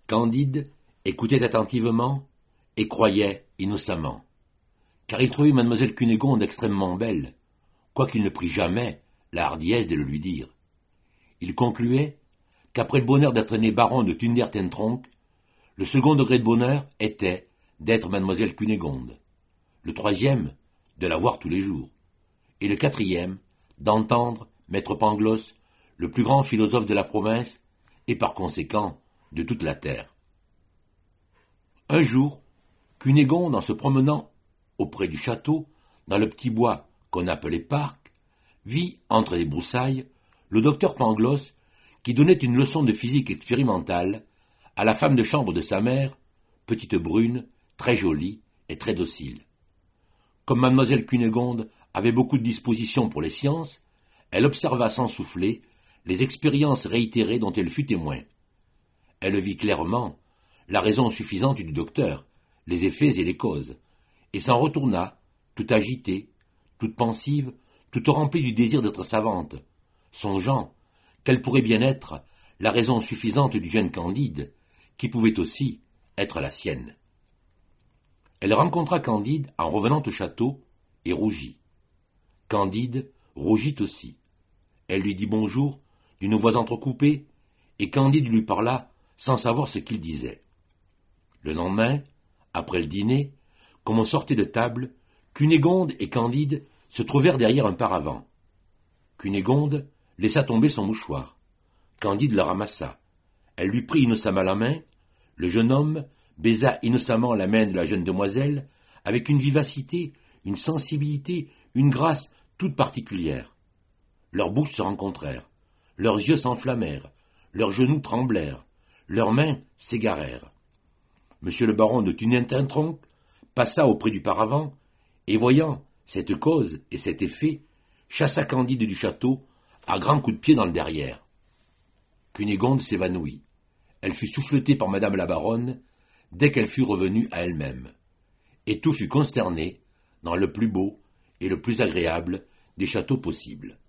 Candide écoutait attentivement et croyait innocemment, car il trouvait mademoiselle Cunégonde extrêmement belle, quoiqu'il ne prit jamais la hardiesse de le lui dire. Il concluait qu'après le bonheur d'être né baron de Thunder-ten-Tronckh, le second degré de bonheur était d'être mademoiselle Cunégonde, le troisième, de la voir tous les jours, et le quatrième, d'entendre maître Pangloss, le plus grand philosophe de la province, et par conséquent de toute la terre. Un jour, Cunégonde, en se promenant auprès du château, dans le petit bois qu'on appelait parc, vit, entre les broussailles, le docteur Pangloss, qui donnait une leçon de physique expérimentale à la femme de chambre de sa mère, petite brune, très jolie et très docile. Comme mademoiselle Cunégonde avait beaucoup de disposition pour les sciences, elle observa sans souffler les expériences réitérées dont elle fut témoin. Elle vit clairement la raison suffisante du docteur, les effets et les causes, et s'en retourna, toute agitée, toute pensive, toute remplie du désir d'être savante, songeant quelle pourrait bien être la raison suffisante du jeune Candide, qui pouvait aussi être la sienne. Elle rencontra Candide en revenant au château et rougit. Candide rougit aussi. Elle lui dit bonjour d'une voix entrecoupée, et Candide lui parla sans savoir ce qu'il disait. Le lendemain, après le dîner, comme on sortait de table, Cunégonde et Candide se trouvèrent derrière un paravent. Cunégonde laissa tomber son mouchoir. Candide le ramassa. Elle lui prit innocemment la main. Le jeune homme baisa innocemment la main de la jeune demoiselle avec une vivacité, une sensibilité, une grâce toute particulière. Leurs bouches se rencontrèrent, leurs yeux s'enflammèrent, leurs genoux tremblèrent, leurs mains s'égarèrent. Monsieur le baron de Thunder-ten-Tronckh passa auprès du paravent, et voyant cette cause et cet effet, chassa Candide du château à grands coups de pied dans le derrière. Cunégonde s'évanouit. Elle fut souffletée par madame la baronne dès qu'elle fut revenue à elle-même, et tout fut consterné dans le plus beau et le plus agréable des châteaux possibles.